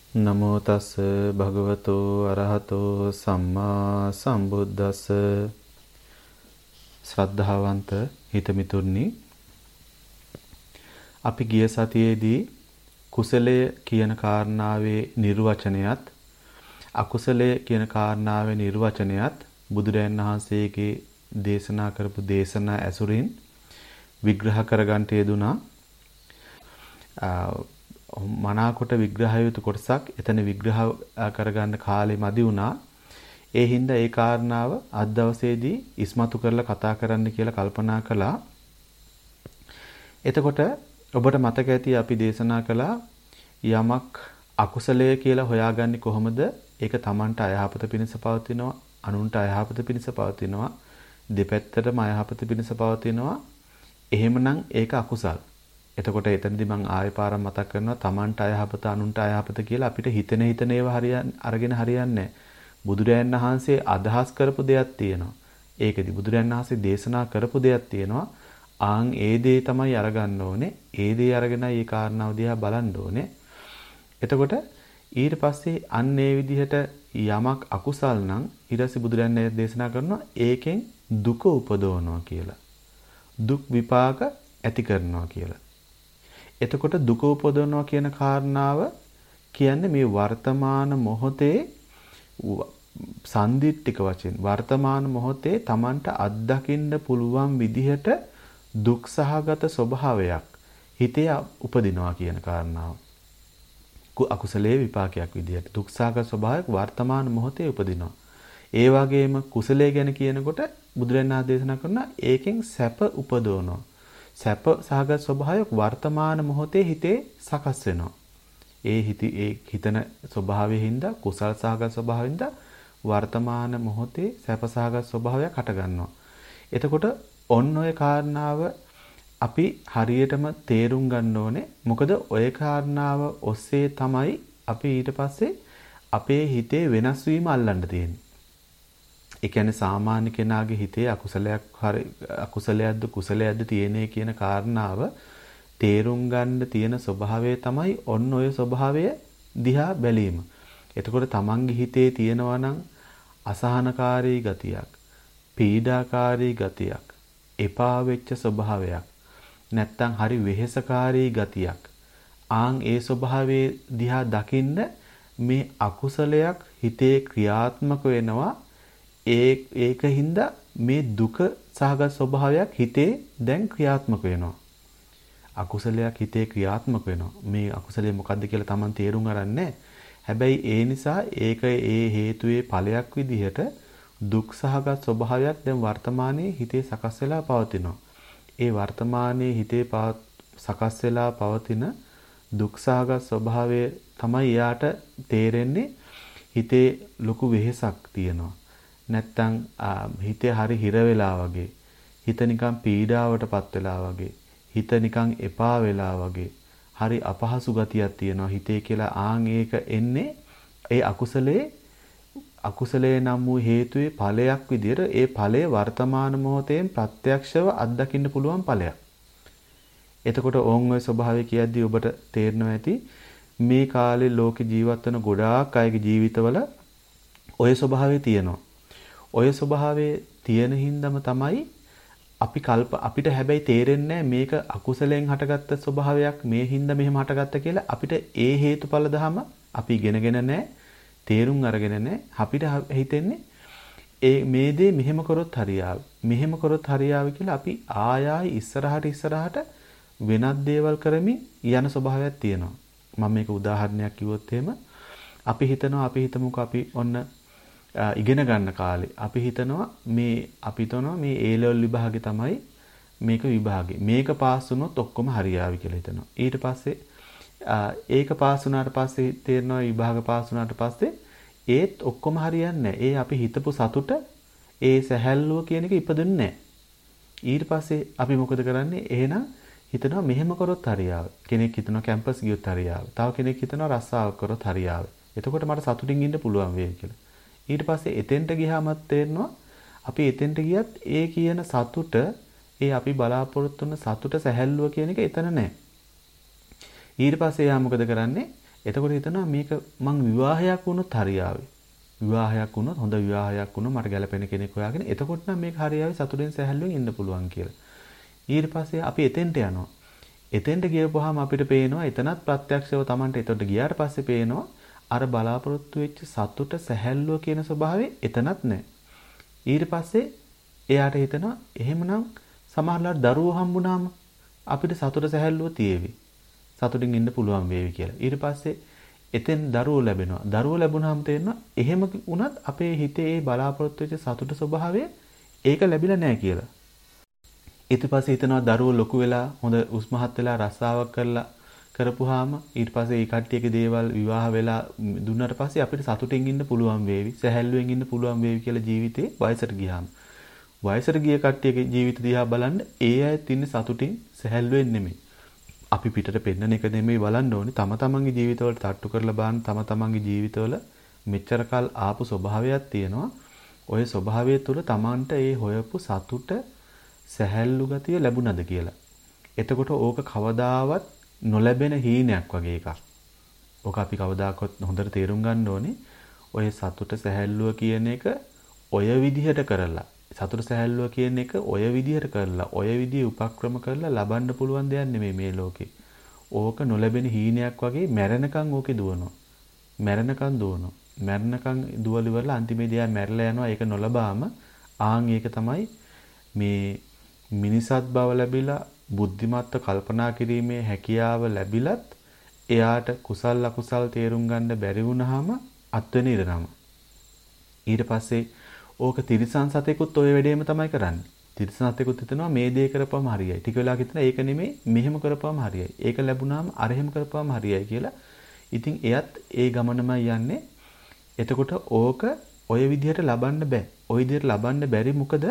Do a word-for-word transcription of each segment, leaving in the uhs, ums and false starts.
නමෝ තස් භගවතෝ අරහතෝ සම්මා සම්බුද්දස්ස. ශ්‍රද්ධාවන්ත හිතමිතුරනි, අපි ගිය සතියේදී කුසලය කියන කාරණාවේ නිර්වචනයත් අකුසලය කියන කාරණාවේ නිර්වචනයත් බුදුරජාණන් වහන්සේගේ දේශනා කරපු දේශනා ඇසුරින් විග්‍රහ කරගන්න යෙදුනා. මනාකොට විග්‍රහය යුතු කොටසක් එතන විග්‍රහ කරගන්න කාලෙ මදි වුණා. ඒ හින්දා ඒ කාරණාව අද දවසේදී ඉස්මතු කරලා කතා කරන්න කියලා කල්පනා කළා. එතකොට ඔබට මතක ඇති අපි දේශනා කළා යමක් අකුසලය කියලා හොයාගන්නේ කොහොමද? ඒක Tamanට අයහපත පිණිස පවතිනවා, අනුන්ට අයහපත පිණිස පවතිනවා, දෙපැත්තටම අයහපත පිණිස පවතිනවා. එහෙමනම් ඒක අකුසල්. එතකොට එතනදී මම ආයෙ පාරක් මතක් කරනවා Tamanට අයහපත අනුන්ට අයහපත කියලා අපිට හිතෙන හිතන ඒවා හරියන් අරගෙන හරියන්නේ නැහැ. බුදුරයන් වහන්සේ අදහස් කරපු දෙයක් තියෙනවා. ඒකදී බුදුරයන් වහන්සේ දේශනා කරපු දෙයක් තියෙනවා. ආන් ඒ දේ තමයි අරගන්න ඕනේ. ඒ දේ අරගෙන ඒ කාරණාව දිහා බලන්න ඕනේ. එතකොට ඊට පස්සේ අන්න ඒ විදිහට යමක් අකුසල් නම් ඊට පස්සේ බුදුරයන් දේශනා කරනවා ඒකෙන් දුක උපදවනවා කියලා. දුක් විපාක ඇති කරනවා කියලා. එතකොට දුක උපදවනවා කියන කාරණාව කියන්නේ මේ වර්තමාන මොහොතේ සන්දිට්ඨික වශයෙන් වර්තමාන මොහොතේ Tamanට අත්දකින්න පුළුවන් විදිහට දුක් සහගත ස්වභාවයක් හිතේ උපදිනවා කියන කාරණාව. අකුසලයේ විපාකයක් විදිහට දුක් සහගත ස්වභාවයක් වර්තමාන මොහොතේ උපදිනවා. ඒ වගේම කුසලයේ ගැන කියනකොට බුදුරණා දේශනා කරනවා ඒකෙන් සැප උපදවනවා. සැප සහගත ස්වභාවයක් වර්තමාන මොහොතේ හිතේ සකස් වෙනවා. ඒ හිත ඒ හිතන ස්වභාවයෙන් හින්දා කුසල් සහගත ස්වභාවයෙන් හින්දා වර්තමාන මොහොතේ සැප සහගත ස්වභාවයක් හට ගන්නවා. එතකොට ඔන්න ඔය කාරණාව අපි හරියටම තේරුම් ගන්න ඕනේ. මොකද ඔය කාරණාව ඔස්සේ තමයි අපි ඊට පස්සේ අපේ හිතේ වෙනස් වීම අල්ලන්න තියෙන්නේ. ඒ කියන්නේ සාමාන්‍ය කෙනාගේ හිතේ අකුසලයක් හරි අකුසලයක්ද කුසලයක්ද තියෙනේ කියන කාරණාව තේරුම් ගන්න තියෙන ස්වභාවය තමයි ඔන්න ඔය ස්වභාවය දිහා බැලීම. එතකොට තමන්ගේ හිතේ තියෙනවා නම් අසහනකාරී ගතියක්, පීඩාකාරී ගතියක්, එපා වෙච්ච ස්වභාවයක්, නැත්තම් හරි වෙහෙසකාරී ගතියක්. ආන් ඒ ස්වභාවයේ දිහා දකින්න මේ අකුසලයක් හිතේ ක්‍රියාත්මක වෙනවා. ඒ ඒකින්ද මේ දුක සහගත ස්වභාවයක් හිතේ දැන් ක්‍රියාත්මක වෙනවා. අකුසලයක් හිතේ ක්‍රියාත්මක වෙනවා. මේ අකුසලය මොකද්ද කියලා Taman තේරුම් අරන්නේ. හැබැයි ඒ නිසා ඒක ඒ හේතුවේ ඵලයක් විදිහට දුක් සහගත ස්වභාවයක් දැන් වර්තමානයේ හිතේ සකස් වෙලා පවතිනවා. ඒ වර්තමානයේ හිතේ සකස් වෙලා පවතින දුක් සහගත ස්වභාවය තමයි යාට තේරෙන්නේ හිතේ ලොකු වෙහෙසක් තියෙනවා. නැත්තම් හිතේ හරි හිර වෙලා වගේ, හිත නිකන් පීඩාවටපත් වෙලා වගේ, හිත නිකන් එපා වෙලා වගේ, හරි අපහසු ගතියක් තියෙනවා හිතේ කියලා. ආන් ඒක එන්නේ ඒ අකුසලයේ අකුසලයේ නම් වූ හේතුවේ ඵලයක් විදියට. ඒ ඵලය වර්තමාන මොහොතේන් ප්‍රත්‍යක්ෂව අත්දකින්න පුළුවන් ඵලයක්. එතකොට ඕන් ඔය ස්වභාවය කියද්දී ඔබට තේරෙනවා ඇති මේ කාලේ ලෝකේ ජීවත් වෙන ගොඩාක් අයගේ ජීවිතවල ඔය ස්වභාවය තියෙනවා. ඔය ස්වභාවයේ තියෙන හින්දාම තමයි අපි කල්ප අපිට හැබැයි තේරෙන්නේ මේක අකුසලයෙන් හටගත්ත ස්වභාවයක් මේ හින්දා මෙහෙම හටගත්ත කියලා. අපිට ඒ හේතුඵල දහම අපි ඉගෙනගෙන නැහැ, තේරුම් අරගෙන නැහැ. අපිට හිතෙන්නේ ඒ මේ දේ මෙහෙම කරොත් හරියාවි, මෙහෙම කරොත් හරියාවි කියලා අපි ආයායි ඉස්සරහට ඉස්සරහට වෙනත් දේවල් කරමින් යන ස්වභාවයක් තියෙනවා. මම මේක උදාහරණයක් කිව්වොත් එහෙම අපි හිතනවා අපි හිතමුකෝ අපි ඔන්න ඉගෙන ගන්න කාලේ අපි හිතනවා මේ අපි හිතනවා මේ A level විභාගේ තමයි මේක විභාගේ. මේක පාස් වුණොත් ඔක්කොම හරියාවි කියලා හිතනවා. ඊට පස්සේ ඒක පාස් වුණාට පස්සේ තේරෙනවා විභාග පාස් වුණාට පස්සේ ඒත් ඔක්කොම හරියන්නේ නැහැ. ඒ අපි හිතපු සතුට ඒ සැහැල්ලුව කියන එක ඉපදුන්නේ නැහැ. ඊට පස්සේ අපි මොකද කරන්නේ? එහෙනම් හිතනවා මෙහෙම කරොත් හරියාවි. කෙනෙක් හිතනවා කැම්පස් ගියොත් හරියාවි. තව කෙනෙක් හිතනවා රස්සාවක් කරොත් හරියාවි. එතකොට මට සතුටින් ඉන්න පුළුවන් වෙයි කියලා. ඊට පස්සේ එතෙන්ට ගියාමත් තේරෙනවා අපි එතෙන්ට ගියත් ඒ කියන සතුට ඒ අපි බලාපොරොත්තු වෙන සතුට සැහැල්ලුව කියන එක එතන නැහැ. ඊට පස්සේ යා මොකද කරන්නේ? එතකොට හිතනවා මේක මං විවාහයක් වුණොත් හරියාවේ. විවාහයක් වුණොත් හොඳ විවාහයක් වුණොත් මට ගැළපෙන කෙනෙක් හොයාගෙන එතකොට නම් මේක හරියාවේ සතුටෙන් සැහැල්ලුවෙන් ඉන්න පුළුවන් කියලා. ඊට පස්සේ අපි එතෙන්ට යනවා. එතෙන්ට ගියපුවාම අපිට පේනවා එතනත් ප්‍රත්‍යක්ෂව Tamanට එතකොට ගියාට පස්සේ පේනවා අර බලාපොරොත්තු වෙච්ච සතුට සැහැල්ලුව කියන ස්වභාවය එතනත් නැහැ. ඊට පස්සේ එයාට හිතනවා එහෙමනම් සමහරවිට දරුවෝ හම්බුනාම අපිට සතුට සැහැල්ලුව තියේවි. සතුටින් ඉන්න පුළුවන් වේවි කියලා. ඊට පස්සේ එතෙන් දරුවෝ ලැබෙනවා. දරුවෝ ලැබුණාම තේරෙනවා එහෙම වුණත් අපේ හිතේ ඒ බලාපොරොත්තු වෙච්ච සතුට ස්වභාවය ඒක ලැබිලා නැහැ කියලා. ඊට පස්සේ හිතනවා දරුවෝ ලොකු වෙලා හොඳ උස්මහත් වෙලා රස්සාවක් කරලා කරපුවාම ඊට පස්සේ ඒ කට්ටියගේ දේවල් විවාහ වෙලා දුන්නාට පස්සේ අපිට සතුටින් ඉන්න පුළුවන් වේවි. සැහැල්ලුවෙන් ඉන්න පුළුවන් වේවි කියලා ජීවිතේ වයසට ගියාම. වයසට ගිය කට්ටියගේ ජීවිත දිහා බලන්න ඒ අයත් ඉන්නේ සතුටින් සැහැල්ලුවෙන් නෙමෙයි. අපි පිටට පෙන්නන එක නෙමෙයි බලන්න ඕනේ. තම තමන්ගේ ජීවිතවලට තට්ටු කරලා බලන්න තම තමන්ගේ ජීවිතවල මෙච්චර කල් ආපු ස්වභාවයක් තියෙනවා. ওই ස්වභාවය තුළ තමන්ට ඒ හොයපු සතුට සැහැල්ලු ගතිය ලැබුණද කියලා. එතකොට ඕක කවදාවත් නොලැබෙන හීනයක් වගේ එකක්. ඕක අපි කවදාකවත් හොඳට තේරුම් ගන්න ඕනේ. ඔය සතුට සැහැල්ලුව කියන එක ඔය විදිහට කරලා සතුට සැහැල්ලුව කියන එක ඔය විදිහට කරලා ඔය විදිහේ උපක්‍රම කරලා ලබන්න පුළුවන් දෙයක් නෙමෙයි මේ ලෝකේ. ඕක නොලැබෙන හීනයක් වගේ මැරෙනකන් ඕකේ දුවනවා. මැරෙනකන් දුවනවා. මැරෙනකන් දුවලි වල අන්තිමේදී ආ මැරලා යනවා. ඒක නොලබාම ආන් ඒක තමයි මේ මිනිසත් බව ලැබිලා බුද්ධිමත්ව කල්පනා කිරීමේ හැකියාව ලැබිලත් එයාට කුසල් අකුසල් තේරුම් ගන්න බැරි වුණාම අත්වෙන ඉරනම. ඊට පස්සේ ඕක තිරිසන් සතෙකුත් ඔය වැඩේම තමයි කරන්නේ. තිරිසන් සතෙකුත් හිතනවා මේ දේ කරපුවම හරියයි. ටික වෙලාවක හිතනවා ඒක නෙමෙයි මෙහෙම කරපුවම හරියයි. ඒක ලැබුණාම අර එහෙම කරපුවම හරියයි කියලා. ඉතින් එයත් ඒ ගමනම යන්නේ. එතකොට ඕක ඔය විදිහට ලබන්න බෑ. ඔය විදිහට ලබන්න බැරි මොකද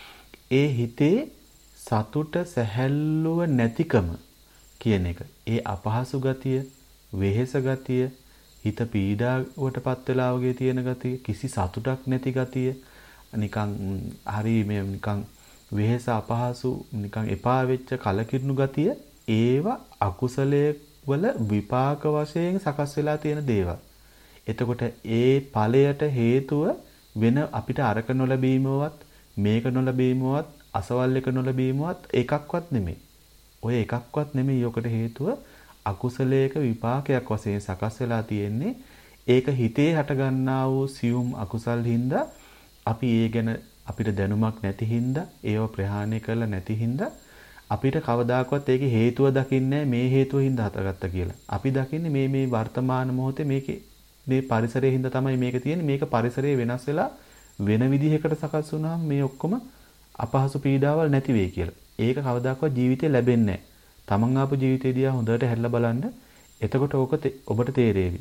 ඒ හිතේ සතුට සැහැල්ලුව නැතිකම කියන එක. ඒ අපහසු ගතිය, වෙහෙස ගතිය, හිත පීඩාවටපත් වෙලා වගේ තියෙන ගතිය, කිසි සතුටක් නැති ගතිය, නිකන් හරි මේ නිකන් වෙහෙස අපහසු නිකන් එපා වෙච්ච කලකිරුණු ගතිය ඒව අකුසලයේ වල විපාක වශයෙන් සකස් වෙලා තියෙන දේවල්. එතකොට ඒ ඵලයට හේතුව වෙන අපිට අරක නොලැබීමවත් මේක නොලැබීමවත් අසවල් එක නොලැබීමවත් එකක්වත් නෙමෙයි. ඔය එකක්වත් නෙමෙයි යකට හේතුව අකුසලයක විපාකයක් වශයෙන් සකස් වෙලා තියෙන්නේ. ඒක හිතේ හටගන්නා වූ සියුම් අකුසල් හින්දා අපි ඒ ගැන අපිට දැනුමක් නැති හින්දා ඒව ප්‍රහාණය කරලා නැති හින්දා අපිට කවදාකවත් ඒකේ හේතුව දකින්නේ මේ හේතුව හින්දා හටගත්තා කියලා. අපි දකින්නේ මේ මේ වර්තමාන මොහොතේ මේකේ මේ පරිසරයේ හින්දා තමයි මේක තියෙන්නේ. මේක පරිසරයේ වෙනස් වෙලා වෙන විදිහකට සකස් වුණාම මේ ඔක්කොම අපහසු පීඩාවල් නැති වෙයි කියලා. ඒක කවදාකවත් ජීවිතේ ලැබෙන්නේ නැහැ. තමන් ආපු ජීවිතේ දිහා හොඳට හැරිලා බලන්න. එතකොට ඕක ඔබට තේරෙවි.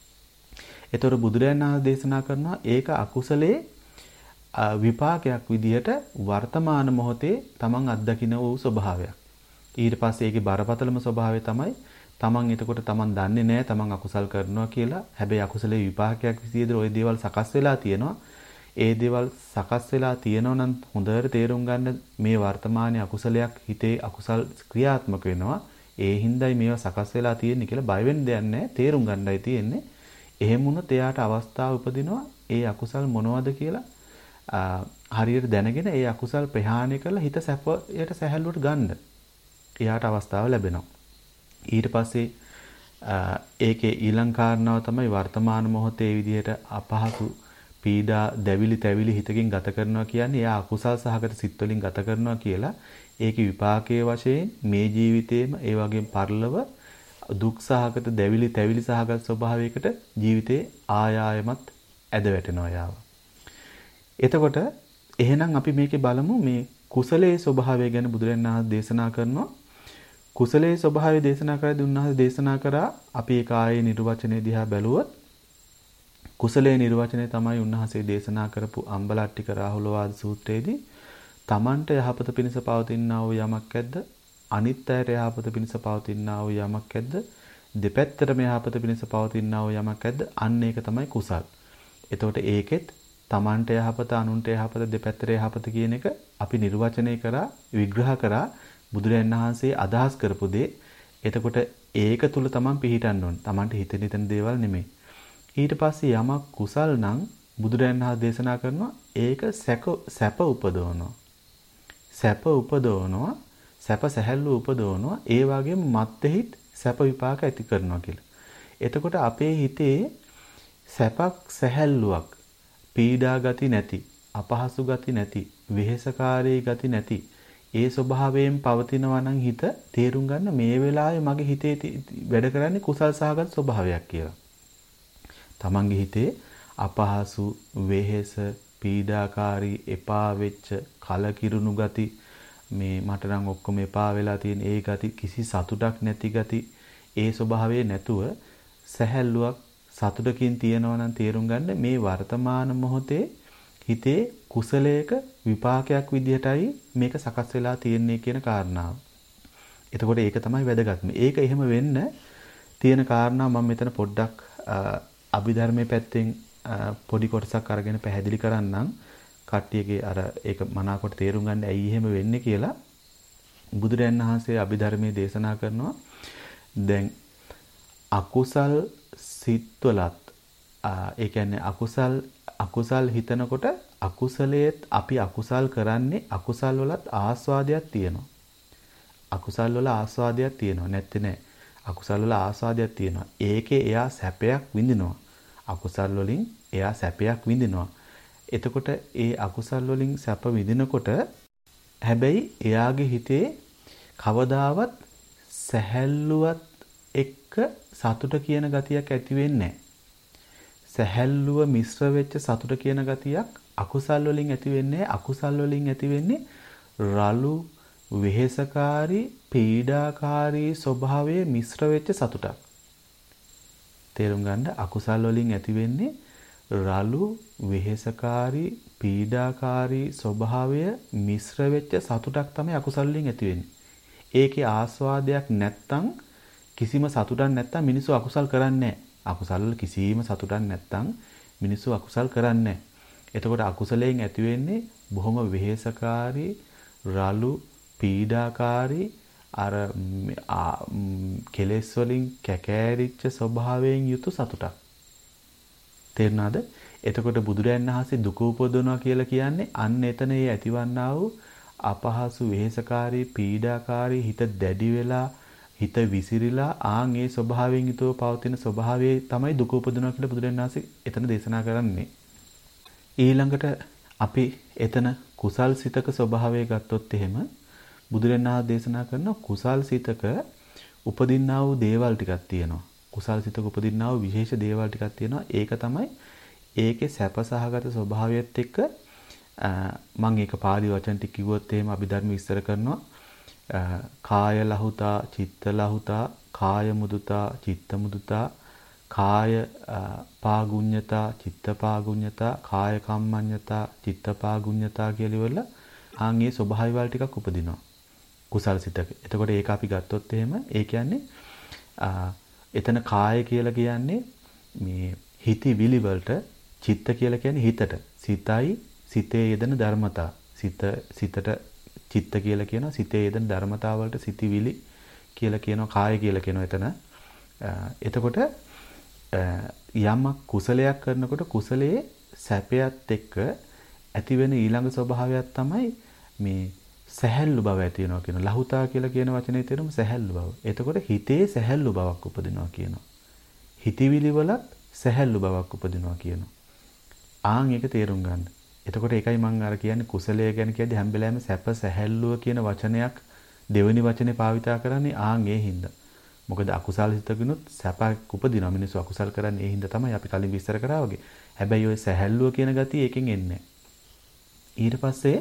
ඒතර බුදුරයන් වහන්සේ දේශනා කරනවා ඒක අකුසලයේ විපාකයක් විදිහට වර්තමාන මොහොතේ තමන් අත්දකින වූ ස්වභාවයක්. ඊට පස්සේ ඒකේ බරපතලම ස්වභාවය තමයි තමන් එතකොට තමන් දන්නේ නැහැ තමන් අකුසල් කරනවා කියලා. හැබැයි අකුසලයේ විපාකයක් විදිහට ওই දේවල් සකස් වෙලා තියෙනවා. ඒ දේවල් සකස් වෙලා තියෙනවා නම් හොඳට තේරුම් ගන්න මේ වර්තමානයේ අකුසලයක් හිතේ අකුසල් ක්‍රියාත්මක වෙනවා. ඒ හින්දායි මේවා සකස් වෙලා තියෙන්නේ කියලා බය වෙන්න දෙයක් නැහැ. තේරුම් ගන්නයි තියෙන්නේ. එහෙම වුණොත් එයාට අවස්ථාව උපදිනවා ඒ අකුසල් මොනවද කියලා හරියට දැනගෙන ඒ අකුසල් ප්‍රහාණය කරලා හිත සැපයට සැහැල්ලුවට ගන්න. එයාට අවස්ථාව ලැබෙනවා. ඊට පස්සේ ඒකේ ඊළඟ කාරණාව තමයි වර්තමාන මොහොතේ විදිහට අපහසු පීඩා දැවිලි තැවිලි හිතකින් ගත කරනවා කියන්නේ එයා අකුසල් සහගත සිත් වලින් ගත කරනවා කියලා. ඒකේ විපාකයේ වශයෙන් මේ ජීවිතේම ඒ වගේම පරලොව දුක් සහගත දැවිලි තැවිලි සහගත ස්වභාවයකට ජීවිතේ ආයායමත් ඇද වැටෙනවා යාව. එතකොට එහෙනම් අපි මේකේ බලමු මේ කුසලයේ ස්වභාවය ගැන බුදුරජාණන් වහන්සේ දේශනා කරනවා. කුසලයේ ස්වභාවය දේශනා කරද්දී උන්වහන්සේ දේශනා කරා අපි ඒ කායේ නිර්වචනය දිහා බැලුවොත් කුසලයේ නිර්වචනය තමයි උන්වහන්සේ දේශනා කරපු අම්බලට්ටික රාහුලවාද සූත්‍රයේදී තමන්ට යහපත පිණිස පවතිනා වූ යමක් ඇද්ද අනිත් අයට යහපත පිණිස පවතිනා වූ යමක් ඇද්ද දෙපැත්තටම යහපත පිණිස පවතිනා වූ යමක් ඇද්ද අන්න ඒක තමයි කුසල්. එතකොට ඒකෙත් තමන්ට යහපත අනුන්ට යහපත දෙපැත්තට යහපත කියන එක අපි නිර්වචනය කරා විග්‍රහ කරා බුදුරජාණන් වහන්සේ අදහස් කරපු දේ. එතකොට ඒක තුල තමන් පිහිටන්න ඕන. තමන්ට හිතෙන හිතෙන දේවල් නෙමෙයි. ඊට පස්සේ යමක් කුසල් නම් බුදුරයන් වහන්සේ දේශනා කරනවා ඒක සැප උපදවනවා. සැප උපදවනවා, සැප සැහැල්ලු උපදවනවා. ඒ වගේම මත්ෙහිත් සැප විපාක ඇති කරනවා කියලා. එතකොට අපේ හිතේ සැපක් සැහැල්ලුවක්, පීඩා ගති නැති, අපහසු ගති නැති, වෙහෙසකාරී ගති නැති ඒ ස්වභාවයෙන් පවතිනවා නම් හිත තේරුම් ගන්න මේ වෙලාවේ මගේ හිතේ වැඩ කරන්නේ කුසල් සහගත ස්වභාවයක් කියලා. තමන්ගේ හිතේ අපහසු, වෙහෙස, පීඩාකාරී, එපා වෙච්ච, කලකිරුණු ගති, මේ මට නම් ඔක්කොම එපා වෙලා තියෙන ඒ ගති, කිසි සතුටක් නැති ගති, ඒ ස්වභාවයේ නැතුව සැහැල්ලුවක් සතුටකින් තියනවා නම් තේරුම් ගන්න මේ වර්තමාන මොහොතේ හිතේ කුසලයක විපාකයක් විදිහටයි මේක සකස් වෙලා තියෙන්නේ කියන කාරණාව. එතකොට ඒක තමයි වැදගත්ම. ඒක එහෙම වෙන්න තියෙන කාරණා මම මෙතන පොඩ්ඩක් අභිධර්මයේ පැත්තෙන් පොඩි කොටසක් අරගෙන පැහැදිලි කරන්නම්. කට්ටියගේ අර ඒක මනාකොට තේරුම් ගන්න ඇයි එහෙම වෙන්නේ කියලා. බුදුරයන් වහන්සේ අභිධර්මයේ දේශනා කරනවා. දැන් අකුසල් සිත්වලත් ඒ කියන්නේ අකුසල් අකුසල් හිතනකොට අකුසලයේත් අපි අකුසල් කරන්නේ අකුසල් වලත් ආස්වාදයක් තියෙනවා. අකුසල් වල ආස්වාදයක් තියෙනවා නැත්te නෑ. අකුසල් වල ආස්වාදයක් තියෙනවා. ඒකේ එයා සැපයක් විඳිනවා. අකුසල් වලින් එයා සැපයක් විඳිනවා. එතකොට ඒ අකුසල් වලින් සැප විඳිනකොට හැබැයි එයාගේ හිතේ කවදාවත් සැහැල්ලුවත් එක්ක සතුට කියන ගතියක් ඇති වෙන්නේ නැහැ. සැහැල්ලුව මිශ්‍ර වෙච්ච සතුට කියන ගතියක් අකුසල් වලින් ඇති වෙන්නේ අකුසල් වලින් ඇති වෙන්නේ රළු වෙහෙසකාරී පීඩාකාරී ස්වභාවයේ මිශ්‍ර වෙච්ච සතුටක්. තේරුම් ගන්න අකුසල් වලින් ඇති වෙන්නේ රළු වෙහෙසකාරී පීඩාකාරී ස්වභාවය මිශ්‍ර වෙච්ච සතුටක් තමයි අකුසල් වලින් ඇති වෙන්නේ. ඒකේ ආස්වාදයක් නැත්තම් කිසිම සතුටක් නැත්තම් මිනිස්සු අකුසල් කරන්නේ නැහැ. අකුසල් වල කිසිම සතුටක් නැත්තම් මිනිස්සු අකුසල් කරන්නේ නැහැ. එතකොට අකුසලයෙන් ඇති වෙන්නේ බොහොම වෙහෙසකාරී රළු පීඩාකාරී අර කෙලෙස් වලින් කැකෑරිච්ච ස්වභාවයෙන් යුතු සතුටක්. තේරුණාද? එතකොට බුදුරයන් වහන්සේ දුක උපදවනවා කියලා කියන්නේ අන්න එතන ඒ ඇතිවන්නා වූ අපහසු වෙහෙසකාරී පීඩාකාරී හිත දැඩි වෙලා හිත විසිරිලා ආන් ඒ ස්වභාවයෙන් යුතුව පවතින ස්වභාවයේ තමයි දුක උපදිනවා කියලා බුදුරජාණන් වහන්සේ එතන දේශනා කරන්නේ. ඊළඟට අපි එතන කුසල් සිතක ස්වභාවය ගත්තොත් එහෙම බුදුරජාණන් වහන්සේ දේශනා කරන කුසල් සිතක උපදින්නා වූ දේවල් ටිකක් තියෙනවා. කුසල් සිතක උපදින්නා වූ විශේෂ දේවල් ටිකක් තියෙනවා. ඒක තමයි ඒකේ සැපසහගත ස්වභාවයත් එක්ක මම ඒක පාළි වචන ටික කිව්වොත් එහෙම අභිධර්ම විස්තර කරනවා. කාය ලහුතා, චිත්ත ලහුතා, කාය මුදුතා, චිත්ත මුදුතා, කාය පාගුඤ්ඤතා, චිත්ත පාගුඤ්ඤතා, කාය කම්මඤ්ඤතා, චිත්ත පාගුඤ්ඤතා කියලා ඉවරල ආන්ගේ ස්වභාව වල ටිකක් උපදිනවා කුසල් සිතක. එතකොට ඒක අපි ගත්තොත් එහෙම ඒ කියන්නේ එතන කාය කියලා කියන්නේ මේ හිතවිලි වලට, චිත්ත කියලා කියන්නේ හිතට. සිතයි සිතේ යෙදෙන ධර්මතා. සිත සිතට චිත්ත කියලා කියනවා. සිතේ යෙදෙන ධර්මතාව වලට සිතවිලි කියලා කියනවා. කාය කියලා කියනවා එතන. එතකොට යමක් කුසලයක් කරනකොට කුසලයේ සැපයත් එක්ක ඇති වෙන ඊළඟ ස්වභාවයක් තමයි මේ සැහැල්ලු බව ඇති වෙනවා කියන ලහුතා කියලා කියන වචනේ තේරුම සැහැල්ලු බව. එතකොට හිතේ සැහැල්ලු බවක් උපදිනවා කියනවා. හිතවිලි වලත් සැහැල්ලු බවක් උපදිනවා කියනවා. ආන් ඒක තේරුම් ගන්න. එතකොට ඒකයි මම අර කියන්නේ කුසලය ගැන කියද්දි හැම වෙලාවෙම සැප සැහැල්ලුව කියන වචනයක් දෙවෙනි වචනේ භාවිතා කරන්නේ ආන් ඒ හින්දා. මොකද අකුසල හිතකිනුත් සැපක් උපදිනවා. මිනිස්සු අකුසල් කරන්නේ ඒ හින්දා තමයි අපි කලින් විස්තර කරා වගේ. හැබැයි ওই සැහැල්ලුව කියන ගතිය ඒකෙන් එන්නේ. ඊට පස්සේ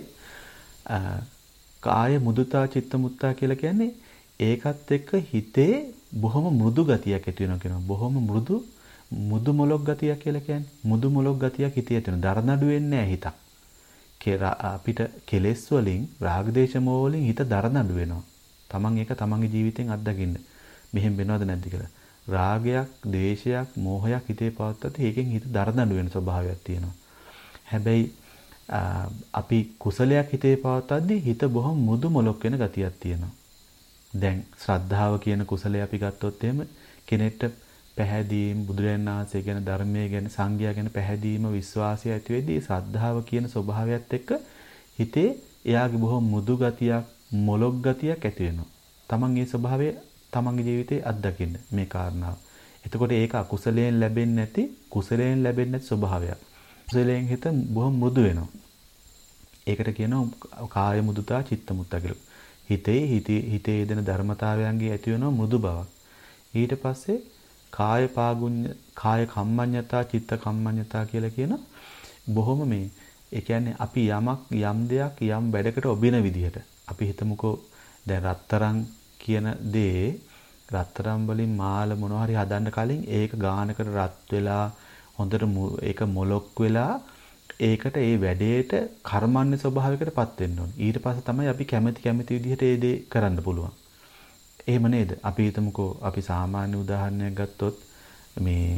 කාය මුදුතා චිත්ත මුත්තා කියලා කියන්නේ ඒකත් එක්ක හිතේ බොහොම මෘදු ගතියක් ඇති වෙනවා කියනවා. බොහොම මෘදු මුදු මොලොක් ගතියක් කියලා කියන්නේ. මුදු මොලොක් ගතියක් හිතේ ඇති වෙනවා. දරනඩු වෙන්නේ නැහැ හිතක්. අපිට කෙලෙස් වලින් රාග දේශ මොහ වලින් හිත දරනඩු වෙනවා. තමන් ඒක තමන්ගේ ජීවිතෙන් අත්දකින්න. මෙහෙම වෙනවද නැද්ද කියලා. රාගයක්, ද්වේෂයක්, මෝහයක් හිතේ පවත්තත් ඒකෙන් හිත දරනඩු වෙන ස්වභාවයක් තියෙනවා. හැබැයි අපි කුසලයක් හිතේ පවත්තද්දී හිත බොහොම මුදු මොලොක් වෙන ගතියක් තියෙනවා. දැන් ශ්‍රද්ධාව කියන කුසලයේ අපි ගත්තොත් එහෙම කෙනෙක්ට පැහැදීම බුදුරජාණන් වහන්සේ ගැන ධර්මයේ ගැන සංඝයා ගැන පැහැදීම විශ්වාසය ඇති වෙද්දී ශ්‍රද්ධාව කියන ස්වභාවයත් එක්ක හිතේ එයාගේ බොහොම මෘදු ගතියක් මොලොක් ගතියක් ඇති වෙනවා. තමන් මේ ස්වභාවය තමන්ගේ ජීවිතේ අත්දකින්න මේ කාරණාව. එතකොට ඒක අකුසලයෙන් ලැබෙන්නේ නැති කුසලයෙන් ලැබෙන්නේ නැති ස්වභාවයක්. කුසලයෙන් හිත බොහොම මෘදු වෙනවා. ඒකට කියනවා කාය මුදුතා චිත්ත මුත්තා කියලා. හිතේ හිතේ හිතේ යෙදෙන ධර්මතාවයන්ගේ ඇති වෙන මෘදු බවක්. ඊට පස්සේ කාය පාගුඤ්ඤ කාය කම්මඤ්ඤතා චිත්ත කම්මඤ්ඤතා කියලා කියන බොහොම මේ ඒ කියන්නේ අපි යමක් යම් දෙයක් යම් වැඩකට ඔබින විදිහට අපි හිතමුකෝ දැන් රත්තරන් කියන දේ රත්තරන් වලින් මාල මොනවා හරි හදන්න කලින් ඒක ගානකට රත් වෙලා හොඳට ඒක මොලොක් වෙලා ඒකට ඒ වැඩේට කර්මන්නේ ස්වභාවයකටපත් වෙන්න ඕනේ. ඊට පස්සේ තමයි අපි කැමැති කැමැති විදිහට ඒ දේ කරන්න පුළුවන්. එහෙම නේද? අපි හිතමුකෝ අපි සාමාන්‍ය උදාහරණයක් ගත්තොත් මේ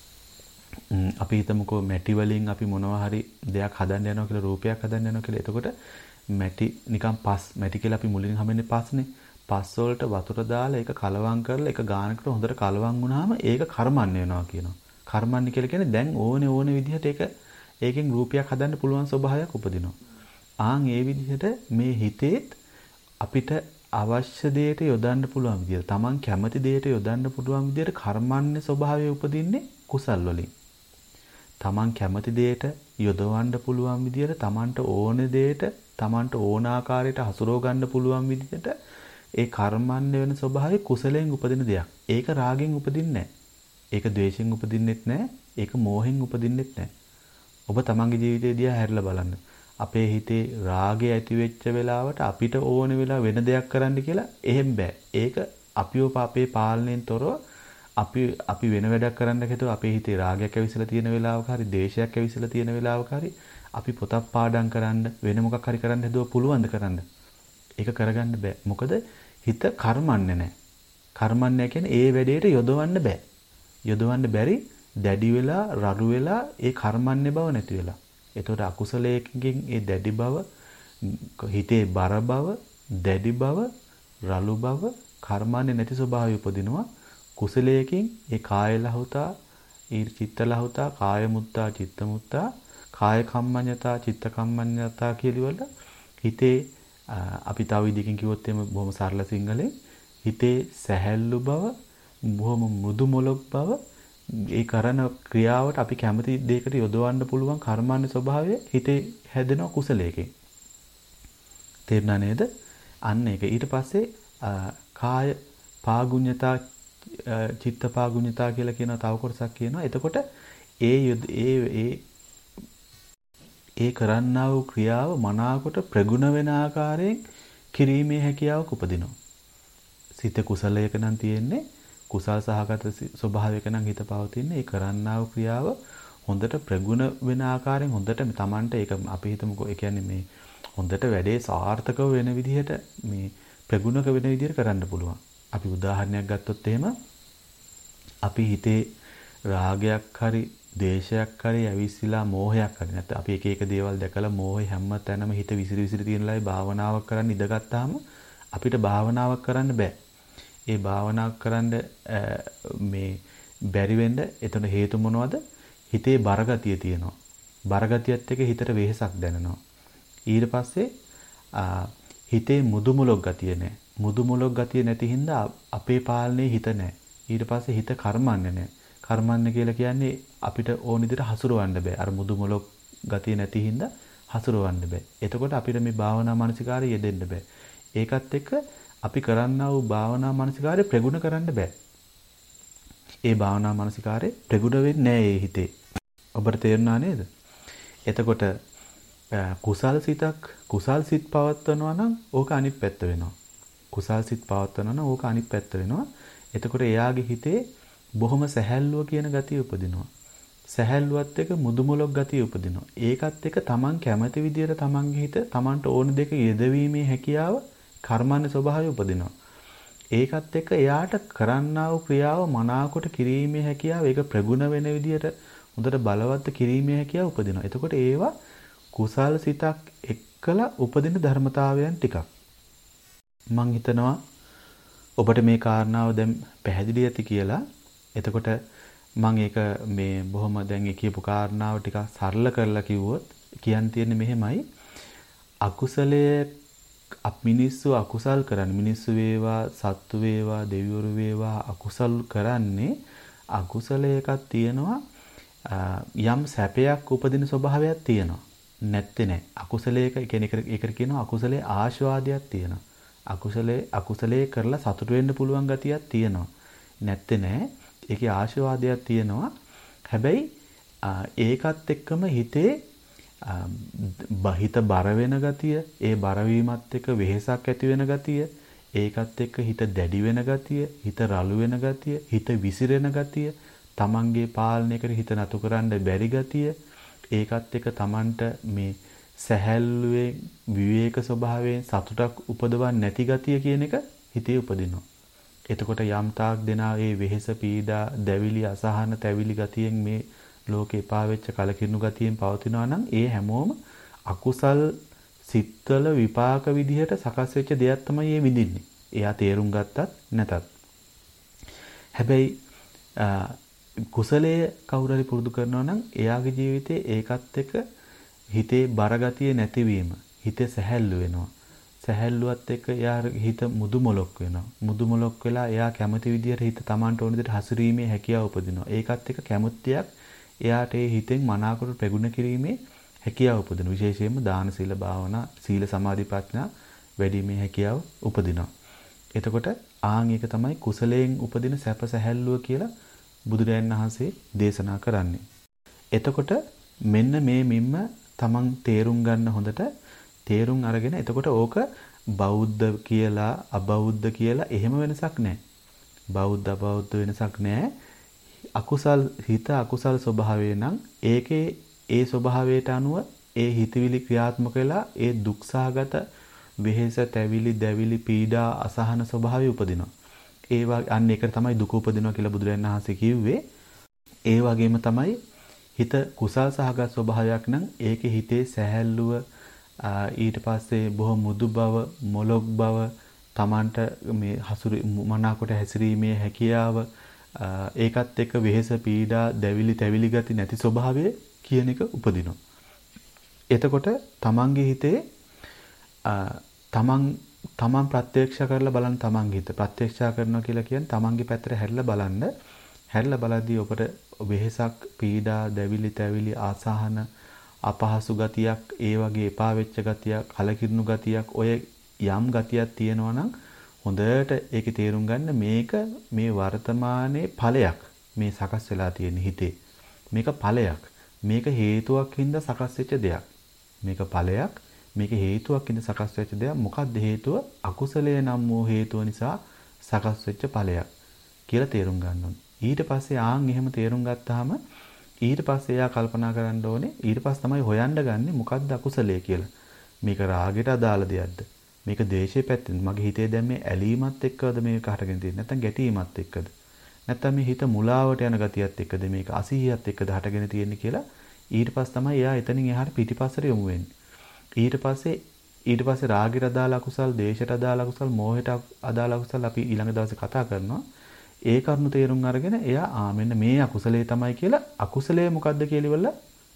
අපි හිතමුකෝ මැටි වලින් අපි මොනවා හරි දෙයක් හදන්න යනවා කියලා රූපයක් හදන්න යනවා කියලා. එතකොට මැටි නිකන් පස් මැටි කියලා අපි මුලින් හම්බෙන්නේ පස්නේ. පස් වලට වතුර දාලා ඒක කලවම් කරලා ඒක ගානකට හොඳට කලවම් වුණාම ඒක කර්මන්නේ වෙනවා කියනවා. කර්මන්නේ කියලා කියන්නේ දැන් ඕනේ ඕනේ විදිහට ඒක ඒකෙන් රූපයක් හදන්න පුළුවන් ස්වභාවයක් උපදිනවා. ආන් ඒ විදිහට මේ හිතේත් අපිට අවශ්‍ය දෙයට යොදන්න පුළුවන් විදිහට තමන් කැමති දෙයට යොදන්න පුළුවන් විදිහට කර්මන්නේ ස්වභාවය උපදින්නේ කුසල් වලින්. තමන් කැමති දෙයට යොදවන්න පුළුවන් විදිහට තමන්ට ඕන දෙයට තමන්ට ඕන ආකාරයට හසුරව ගන්න පුළුවන් විදිහට ඒ කර්මන්නේ වෙන ස්වභාවය කුසලයෙන් උපදින දෙයක්. ඒක රාගෙන් උපදින්නේ නැහැ. ඒක ද්වේෂයෙන් උපදින්නෙත් නැහැ. ඒක මෝහෙන් උපදින්නෙත් නැහැ. ඔබ තමන්ගේ ජීවිතය දිහා හැරිලා බලන්න. අපේ හිතේ රාගය ඇති වෙච්ච වෙලාවට අපිට ඕන වෙලා වෙන දෙයක් කරන්න කියලා එහෙම බෑ. ඒක අපිව අපේ පාලනයෙන් තොරව අපි අපි වෙන වැඩක් කරන්න හිතුවා අපේ හිතේ රාගයක් ඇවිස්සලා තියෙන වෙලාවක හරි දේශයක් ඇවිස්සලා තියෙන වෙලාවක හරි අපි පොතක් පාඩම් කරන්න වෙන මොකක් හරි කරන්න හදුවා පුළුවන්ද කරන්න? ඒක කරගන්න බෑ. මොකද හිත කර්මන්නේ නැහැ. කර්මන්නේ කියන්නේ ඒ වැඩේට යොදවන්න බෑ. යොදවන්න බැරි දැඩි වෙලා රළු වෙලා ඒ කර්මන්නේ බව නැති වෙලා. එතකොට අකුසලයෙන් ඒ දැඩි බව හිතේ බර බව දැඩි බව රළු බව කර්මන්නේ නැති ස්වභාවය උපදිනවා. කුසලයෙන් ඒ කාය ලහුතා ඊ චිත්ත ලහුතා කාය මුත්තා චිත්ත මුත්තා කාය කම්මඤ්ඤතා චිත්ත කම්මඤ්ඤතා කියලිවල හිතේ අපි තව විදිහකින් කිව්වොත් එimhe බොහොම සරල සිංහලෙන් හිතේ සැහැල්ලු බව බොහොම මෘදු මොලොක් බව ඒ කරන ක්‍රියාවට අපි කැමති දෙයකට යොදවන්න පුළුවන් කර්මන්නේ ස්වභාවය හිතේ හැදෙන කුසලයකින්. තේරුණා නේද? අන්න ඒක. ඊට පස්සේ කාය පාගුඤ්ඤතා චිත්ත පාගුඤ්ඤතා කියලා කියන තව කොටසක් කියනවා. එතකොට ඒ ඒ ඒ ඒ කරන්නා වූ ක්‍රියාව මනාකොට ප්‍රගුණ වෙන ආකාරයෙන් කිරීමේ හැකියාවක් උපදිනවා. සිත කුසලයක නම් තියෙන්නේ කුසල් සහගත ස්වභාවයක නම් හිත පවතින්නේ. ඒ කරන්නා වූ ක්‍රියාව හොඳට ප්‍රගුණ වෙන ආකාරයෙන් හොඳට තමන්ට ඒක අපි හිතමුකෝ ඒ කියන්නේ මේ හොඳට වැඩේ සාර්ථකව වෙන විදිහට මේ ප්‍රගුණක වෙන විදිහට කරන්න පුළුවන්. අපි උදාහරණයක් ගත්තොත් එහෙම අපි හිතේ රාගයක් හරි දේශයක් හරි ඇවිස්සලා මෝහයක් හරි නැත්නම් අපි එක එක දේවල් දැකලා මෝහය හැම තැනම හිත විසිරි විසිරි තියෙනලායි භාවනාවක් කරන්න ඉඳගත්තාම අපිට භාවනාවක් කරන්න බෑ. ඒ භාවනාවක් කරන්න මේ බැරි වෙන්න එතන හේතු මොනවද? හිතේ බරගතිය තියෙනවා. බරගතියත් එක්ක හිතට වෙහෙසක් දැනෙනවා. ඊට පස්සේ හිතේ මුදුමුලක් ගතිය නැහැ. මුදුමුලක් ගතිය නැති හින්දා අපේ පාලනේ හිත නැහැ. ඊට පස්සේ හිත කර්මන්නේ නැහැ. කර්මන්නේ කියලා කියන්නේ අපිට ඕන විදිහට හසුරවන්න බෑ. අර මුදුමුලක් ගතිය නැති හින්දා හසුරවන්න බෑ. එතකොට අපිට මේ භාවනා මානසිකාරය යෙදෙන්න බෑ. ඒකත් එක්ක අපි කරන්නා වූ භාවනා මානසිකාරය ප්‍රගුණ කරන්න බෑ. ඒ භාවනා මානසිකාරය ප්‍රගුණ වෙන්නේ නැහැ ඒ හිතේ. ඔබට තේරුණා නේද? එතකොට කුසල් සිතක් කුසල් සිත් පවත්වනවා නම් ඕක අනිත් පැත්ත වෙනවා. කුසල් සිත් පවත්වනවා නම් ඕක අනිත් පැත්ත වෙනවා. එතකොට එයාගේ හිතේ බොහොම සැහැල්ලුව කියන ගතිය උපදිනවා. සැහැල්ලුවත් එක්ක මුදුමුලක් ගතිය උපදිනවා. ඒකත් එක්ක තමන් කැමති විදියට තමන්ගේ හිත තමන්ට ඕන දෙක යෙදවීමේ හැකියාව කර්මන්නේ ස්වභාවය උපදිනවා. ඒකත් එක්ක එයාට කරන්නා වූ ක්‍රියාව මනාකොට කිරීමේ හැකියාව ඒක ප්‍රගුණ වෙන විදියට හොඳට බලවත් කිරීමේ හැකියාව උපදිනවා. එතකොට ඒවා කුසල් සිතක් එක්කලා උපදින ධර්මතාවයන් ටිකක්. මං හිතනවා ඔබට මේ කාරණාව දැන් පැහැදිලි ඇති කියලා. එතකොට මම ඒක මේ බොහොම දැන් ඒ කියපු කාරණාව ටිකක් සරල කරලා කිව්වොත් කියන්න තියෙන්නේ මෙහෙමයි. අකුසලයේ මිනිස්සු අකුසල් කරන්නේ මිනිස්සු වේවා සත්තු වේවා දෙවිවරු වේවා අකුසල් කරන්නේ අකුසලයකක් තියෙනවා යම් සැපයක් උපදින ස්වභාවයක් තියෙනවා. නැත්තේ නෑ. අකුසලයක කියන්නේ ඒකට කියනවා අකුසලයේ ආශාවාදයක් තියෙනවා. අකුසලයේ අකුසලයේ කරලා සතුට වෙන්න පුළුවන් ගතියක් තියෙනවා. නැත්තේ නෑ. ඒකේ ආශාවාදයක් තියෙනවා. හැබැයි ඒකත් එක්කම හිතේ බහිත බර වෙන ගතිය, ඒ බර වීමත් එක්ක වෙහෙසක් ඇති වෙන ගතිය, ඒකත් එක්ක හිත දැඩි වෙන ගතිය, හිත රළු වෙන ගතිය, හිත විසිරෙන ගතිය, තමන්ගේ පාලනයකට හිත නතු කරන්න බැරි ගතිය, ඒකත් එක්ක තමන්ට මේ සැහැල්ලුවේ විවේක ස්වභාවයෙන් සතුටක් උපදවන්නේ නැති ගතිය කියන එක හිතේ උපදිනවා. එතකොට යම් තාක් දෙනා මේ වෙහෙස පීඩා, දැවිලි, අසහන, තැවිලි ගතියෙන් මේ ලෝකේ එපා වෙච්ච කලකිරුණු ගතියෙන් පවතිනවා නම් ඒ හැමෝම අකුසල් සිත්වල විපාක විදිහට සකස් වෙච්ච දෙයක් තමයි මේ විඳින්නේ. එයා තේරුම් ගත්තත් නැතත්. හැබැයි කුසලයේ කවුරු හරි පුරුදු කරනවා නම් එයාගේ ජීවිතේ ඒකත් එක්ක හිතේ බරගතිය නැතිවීම, හිතේ සැහැල්ලු වෙනවා. සැහැල්ලුවත් එක්ක එයා හිත මුදු මොලොක් වෙනවා. මුදු මොලොක් වෙලා එයා කැමති විදිහට හිත Tamanට ඕන විදිහට හසුරීමේ හැකියාව උපදිනවා. ඒකත් එක්ක කැමැත්තක් එයාට ඒ හිතෙන් මනාකොට ප්‍රගුණ කිරීමේ හැකියාව උපදිනවා. විශේෂයෙන්ම දාන සීල භාවනා, සීල සමාධි ප්‍රඥා වැඩිීමේ හැකියාව උපදිනවා. එතකොට ආන් එක තමයි කුසලයෙන් උපදින සැප සැහැල්ලුව කියලා බුදුරජාණන් වහන්සේ දේශනා කරන්නේ. එතකොට මෙන්න මේ මිම්ම තමන් තේරුම් ගන්න හොඳට තේරුම් අරගෙන එතකොට ඕක බෞද්ධ කියලා අබෞද්ධ කියලා එහෙම වෙනසක් නැහැ. බෞද්ධ අබෞද්ධ වෙනසක් නැහැ. අකුසල් හිත අකුසල් ස්වභාවය නම් ඒකේ ඒ ස්වභාවයට අනුව ඒ හිතවිලි ක්‍රියාත්මක වෙලා ඒ දුක්සහගත වෙහෙස තැවිලි දැවිලි පීඩා අසහන ස්වභාවය උපදිනවා. ඒ වගේ අන්න ඒකට තමයි දුක උපදිනවා කියලා බුදුරජාණන් වහන්සේ කිව්වේ. ඒ වගේම තමයි හිත කුසල් සහගත ස්වභාවයක් නම් ඒකේ හිතේ සැහැල්ලුව ඊට පස්සේ බොහොම මුදු බව මොලොක් බව Tamanට මේ හසුරු මනාකොට හැසිරීමේ හැකියාව ඒකත් එක්ක වෙහෙස පීඩා දැවිලි තැවිලි ගති නැති ස්වභාවය කියන එක උපදිනවා. එතකොට තමන්ගේ හිතේ තමන් තමන් ප්‍රත්‍යක්ෂ කරලා බලන්න තමන්ගේ හිත ප්‍රත්‍යක්ෂ කරනවා කියලා කියන්නේ තමන්ගේ පැත්තට හැරිලා බලන්න. හැරිලා බලද්දී ඔබට වෙහෙසක් පීඩා දැවිලි තැවිලි ආසහන අපහසු ගතියක් ඒ වගේ එපා වෙච්ච ගතියක් කලකිරුණු ගතියක් ඔය යම් ගතියක් තියෙනවා නම් හොඳට ඒකේ තේරුම් ගන්න මේක මේ වර්තමානයේ ඵලයක් මේ සකස් වෙලා තියෙන හිතේ මේක ඵලයක් මේක හේතුවක් හින්දා සකස් වෙච්ච දෙයක් මේක ඵලයක් මේක හේතුවක් හින්දා සකස් වෙච්ච දෙයක් මොකක්ද හේතුව අකුසලයේ නම් වූ හේතුව නිසා සකස් වෙච්ච ඵලයක් කියලා තේරුම් ගන්න ඕනේ ඊට පස්සේ ආන් එහෙම තේරුම් ගත්තාම ඊට පස්සේ එයා කල්පනා කරන්න ඕනේ ඊට පස්සේ තමයි හොයන්න ගන්නේ මොකක්ද අකුසලයේ කියලා මේක රාගයට අදාළ දෙයක්ද මේක ද්වේෂයේ පැත්තෙන් මගේ හිතේ දැන් මේ ඇලීමත් එක්කද මේක හටගෙන තියෙන්නේ නැත්නම් ගැටීමත් එක්කද නැත්නම් මේ හිත මුලාවට යන ගතියත් එක්කද මේක අසීහියත් එක්කද හටගෙන තියෙන්නේ කියලා ඊට පස්සේ තමයි එයා එතනින් එහාට පිටිපස්සට යොමු වෙන්නේ ඊට පස්සේ ඊට පස්සේ රාගයට අදාළ අකුසල් දේශයට අදාළ අකුසල් මෝහයට අදාළ අකුසල් අපි ඊළඟ දවසේ කතා කරනවා ඒ කරුණු තේරුම් අරගෙන එයා ආ මෙන්න මේ අකුසලයේ තමයි කියලා අකුසලයේ මොකද්ද කියලා ඉවරලා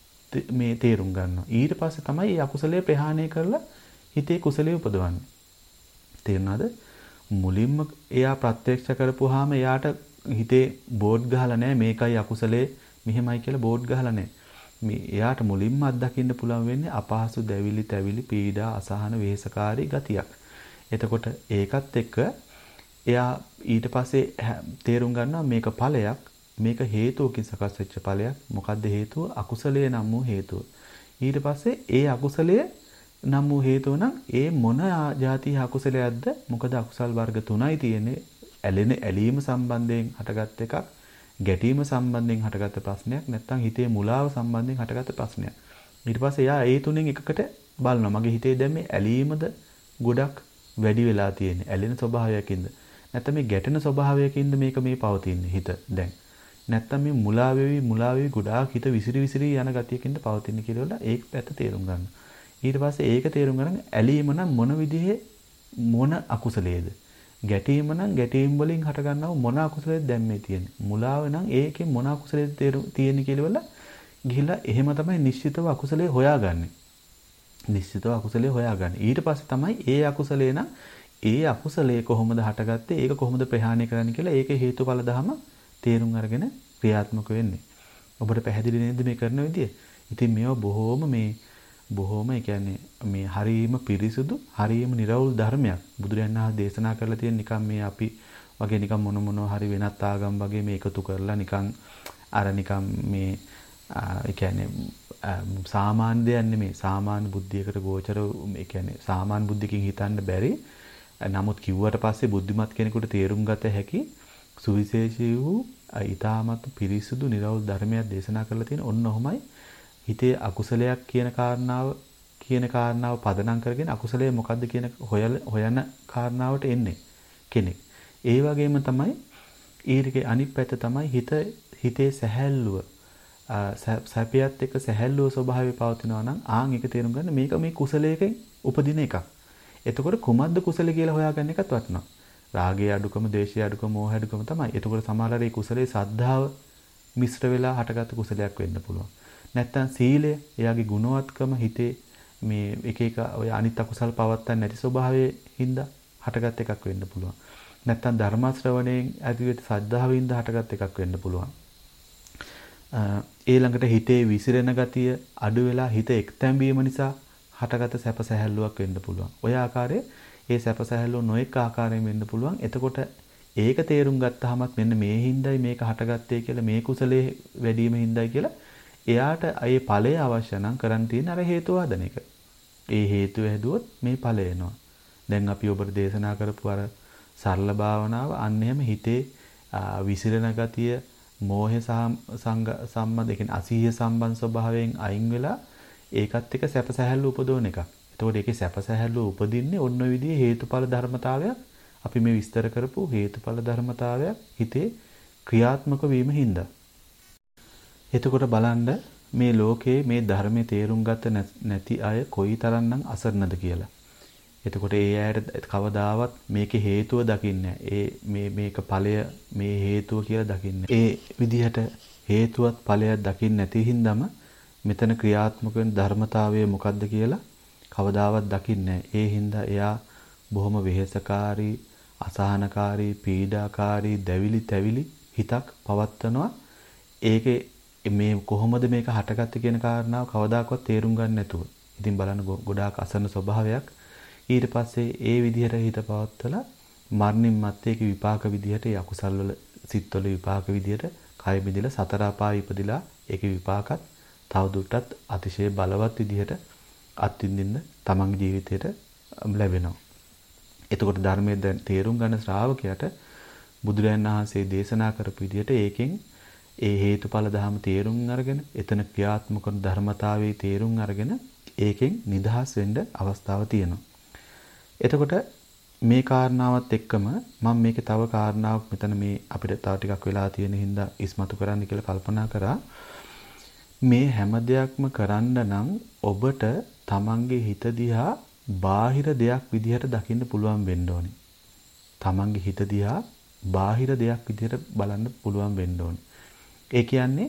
මේ තේරුම් ගන්නවා ඊට පස්සේ තමයි මේ අකුසලයේ ප්‍රහාණය කරලා හිතේ කුසලයේ උපදවන්නේ. තේරුණාද? මුලින්ම එයා ප්‍රත්‍යක්ෂ කරපුවාම එයාට හිතේ බෝඩ් ගහලා නැහැ මේකයි අකුසලයේ මෙහෙමයි කියලා බෝඩ් ගහලා නැහැ. මේ එයාට මුලින්ම අත්දකින්න පුළුවන් වෙන්නේ අපහසු දැවිලි තැවිලි පීඩා අසහන වෙහෙසකාරී ගතියක්. එතකොට ඒකත් එක්ක එයා ඊට පස්සේ තේරුම් ගන්නවා මේක ඵලයක් මේක හේතුවකින් සකස් වෙච්ච ඵලයක්. මොකද්ද හේතුව? අකුසලයේ නම් වූ හේතුව. ඊට පස්සේ ඒ අකුසලයේ නම් වූ හේතුව නම් ඒ මොන જાති අකුසලයක්ද මොකද අකුසල් වර්ග තුනයි තියෙන්නේ ඇලෙන ඇලීම සම්බන්ධයෙන් හටගත් එකක් ගැටීම සම්බන්ධයෙන් හටගත් ප්‍රශ්නයක් නැත්නම් හිතේ මුලාව සම්බන්ධයෙන් හටගත් ප්‍රශ්නයක් ඊට පස්සේ එයා ඒ තුනෙන් එකකට බලනවා මගේ හිතේ දැන් මේ ඇලීමද ගොඩක් වැඩි වෙලා තියෙන්නේ ඇලෙන ස්වභාවයකින්ද නැත්නම් මේ ගැටෙන ස්වභාවයකින්ද මේක මේ පවතින්නේ හිත දැන් නැත්නම් මේ මුලා වෙවි මුලා වෙවි ගොඩාක් හිත විසිරි විසිරි යන ගතියකින්ද පවතින්නේ කියලා ඒක පැත්ත තේරුම් ගන්න ඊට පස්සේ ඒක තේරුම් ගන්න ඇලීම නම් මොන විදිහේ මොන අකුසලයේද ගැටීම නම් ගැටීම් වලින් හටගන්නව මොන අකුසලයේද දැන් මේ තියෙන්නේ. මුලාව නම් ඒකෙන් මොන අකුසලයේද තියෙන්නේ කියලා වල ගිහිලා එහෙම තමයි නිශ්චිතව අකුසලයේ හොයාගන්නේ. නිශ්චිතව අකුසලයේ හොයාගන්නේ. ඊට පස්සේ තමයි ඒ අකුසලේ නම් ඒ අකුසලයේ කොහොමද හටගත්තේ ඒක කොහොමද ප්‍රහාණය කරන්න කියලා ඒකේ හේතුඵල ධම තේරුම් අරගෙන ක්‍රියාත්මක වෙන්නේ. ඔබට පැහැදිලි නේද මේ කරන විදිය? ඉතින් මේවා බොහොම මේ බොහොම ඒ කියන්නේ මේ හරීම පිරිසුදු හරීම නිර්වෘල් ධර්මයක්. බුදුරජාණන් වහන්සේ දේශනා කරලා තියෙන නිකන් මේ අපි වගේ නිකන් මොන මොනවා හරි වෙනත් ආගම් වගේ මේ එකතු කරලා නිකන් අර නිකන් මේ ඒ කියන්නේ සාමාන්‍ය දෙයක් නෙමෙයි. සාමාන්‍ය බුද්ධියකට ගෝචර ඒ කියන්නේ සාමාන්‍ය බුද්ධියකින් හිතන්න බැරි. නමුත් කිව්වට පස්සේ බුද්ධිමත් කෙනෙකුට තේරුම් ගත හැකි සුවිශේෂී වූ ඊටමත් පිරිසුදු නිර්වෘල් ධර්මයක් දේශනා කරලා තියෙන ඔන්න ඔහොමයි හිතේ අකුසලයක් කියන කාරණාව කියන කාරණාව පදනම් කරගෙන අකුසලයේ මොකද්ද කියන හොයන කාරණාවට එන්නේ කෙනෙක්. ඒ වගේම තමයි ඊරිගේ අනිත් පැත්ත තමයි හිත හිතේ සැහැල්ලුව සැපයත් එක්ක සැහැල්ලුව ස්වභාවය පවතිනවා නම් ආන් එක තේරුම් ගන්න මේක මේ කුසලයකින් උපදින එකක්. එතකොට කුමද්ද කුසල කියලා හොයාගන්න එකත් වටිනවා. රාගයේ අඩුකම, ද්වේෂයේ අඩුකම, මෝහයේ අඩුකම තමයි. එතකොට සමහරවල් මේ කුසලයේ සද්ධාව මිශ්‍ර වෙලා හටගත්තු කුසලයක් වෙන්න පුළුවන්. නැත්තම් සීලය, එයාගේ ගුණවත්කම හිතේ මේ එක එක ඔය අනිත් අකුසල් පවත්තන්න නැති ස්වභාවයේ හින්දා හටගත් එකක් වෙන්න පුළුවන්. නැත්තම් ධර්ම ශ්‍රවණයෙන් ඇතිවෙච්ච සද්ධාවෙන්ද හටගත් එකක් වෙන්න පුළුවන්. ඊළඟට හිතේ විසිරෙන ගතිය අඩු වෙලා හිත එක්තැඹීම නිසා හටගත් සැප සැහැල්ලුවක් වෙන්න පුළුවන්. ඔය ආකාරයේ ඒ සැප සැහැල්ලුව නොඑක ආකාරයෙන් වෙන්න පුළුවන්. එතකොට ඒක තේරුම් ගත්තාමත් මෙන්න මේ හින්දායි මේක හටගත්තේ කියලා මේ කුසලයේ වැඩිම හින්දායි කියලා එයාට ඒ ඵලය අවශ්‍ය නම් කරන් තියෙන අර හේතුව හදන එක. ඒ හේතුව හැදුවොත් මේ ඵලය එනවා. දැන් අපි ඔබට දේශනා කරපු අර සරල භාවනාව අන්න එහෙම හිතේ විසිරෙන ගතිය, මෝහය සම්බන්ධ, ඒ කියන්නේ අසීය සම්බන්ධ ස්වභාවයෙන් අයින් වෙලා ඒකත් එක්ක සැප සැහැල්ලු උපදවන එකක්. එතකොට ඒකේ සැප සැහැල්ලු උපදින්නේ ඔන්න ඔය විදිහේ හේතුඵල ධර්මතාවයක්. අපි මේ විස්තර කරපු හේතුඵල ධර්මතාවයක් හිතේ ක්‍රියාත්මක වීම හින්දා. එතකොට බලන්න මේ ලෝකේ මේ ධර්මයේ තේරුම් ගත නැති අය කොයිතරම්නම් අසරණද කියලා. එතකොට ඒ අයට කවදාවත් මේකේ හේතුව දකින්නේ ඒ මේ මේක ඵලය මේ හේතුව කියලා දකින්නේ. ඒ විදිහට හේතුවත් ඵලයක් දකින්න නැති හින්දාම මෙතන ක්‍රියාත්මක වෙන ධර්මතාවය මොකද්ද කියලා කවදාවත් දකින්නේ ඒ හින්දා එයා බොහොම වෙහෙසකාරී, අසහනකාරී, පීඩාකාරී, දැවිලි තැවිලි හිතක් පවත්නවා. ඒකේ මේ කොහොමද මේක හටගත්තේ කියන කාරණාව කවදාකවත් තේරුම් ගන්න නැතුව. ඉතින් බලන්න ගොඩාක් අසරණ ස්වභාවයක්. ඊට පස්සේ ඒ විදිහට හිත පවත්වලා මරණින් මත්තේ ඒකේ විපාක විදිහට ඒ අකුසල් වල සිත්වල විපාක විදිහට කය බිඳිලා සතර අපාය ඉපදිලා ඒකේ විපාකත් තවදුරටත් අතිශය බලවත් විදිහට අත්විඳින්න තමන්ගේ ජීවිතයට ලැබෙනවා. එතකොට ධර්මයේ දැන් තේරුම් ගන්න ශ්‍රාවකයාට බුදුරජාණන් වහන්සේ දේශනා කරපු විදිහට ඒකෙන් ඒ හේතුඵල ධර්ම තේරුම් අරගෙන එතන ක්‍රියාත්මක වන ධර්මතාවයේ තේරුම් අරගෙන ඒකෙන් නිදහස් වෙන්න අවස්ථාව තියෙනවා. එතකොට මේ කාරණාවත් එක්කම මම මේකේ තව කාරණාවක් මෙතන මේ අපිට තව ටිකක් වෙලා තියෙන හින්දා ඉස්මතු කරන්න කියලා කල්පනා කරා. මේ හැම දෙයක්ම කරන්න නම් ඔබට තමන්ගේ හිත දිහා බාහිර දෙයක් විදිහට දකින්න පුළුවන් වෙන්න ඕනේ. තමන්ගේ හිත දිහා බාහිර දෙයක් විදිහට බලන්න පුළුවන් වෙන්න ඕනේ. ඒ කියන්නේ